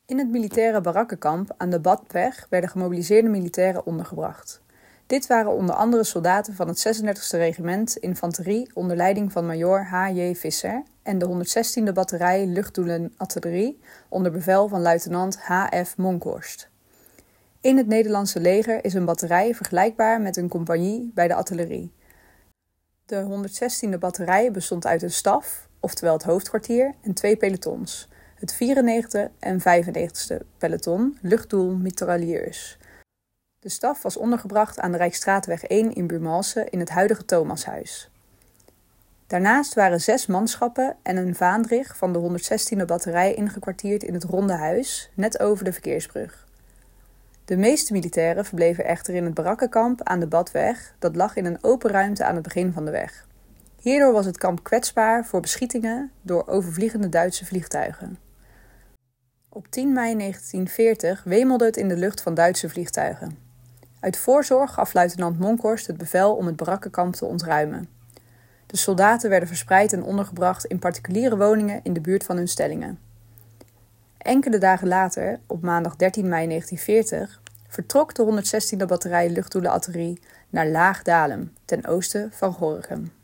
In het militaire barakkenkamp aan de Badweg werden gemobiliseerde militairen ondergebracht. Dit waren onder andere soldaten van het 36e regiment infanterie onder leiding van majoor H.J. Visser en de 116e batterij luchtdoelenartillerie onder bevel van luitenant H.F. Monkhorst. In het Nederlandse leger is een batterij vergelijkbaar met een compagnie bij de artillerie. De 116e batterij bestond uit een staf, oftewel het hoofdkwartier, en 2 pelotons. Het 94e en 95e peloton luchtdoelmitrailleurs. De staf was ondergebracht aan de Rijksstraatweg 1 in Buurmalsen in het huidige Thomashuis. Daarnaast waren 6 manschappen en een vaandrig van de 116e batterij ingekwartierd in het Ronde Huis, net over de verkeersbrug. De meeste militairen verbleven echter in het barakkenkamp aan de Badweg, dat lag in een open ruimte aan het begin van de weg. Hierdoor was het kamp kwetsbaar voor beschietingen door overvliegende Duitse vliegtuigen. Op 10 mei 1940 wemelde het in de lucht van Duitse vliegtuigen. Uit voorzorg gaf luitenant Monkhorst het bevel om het barakkenkamp te ontruimen. De soldaten werden verspreid en ondergebracht in particuliere woningen in de buurt van hun stellingen. Enkele dagen later, op maandag 13 mei 1940, vertrok de 116e batterij luchtdoelenartillerie naar Laag Dalem, ten oosten van Gorinchem.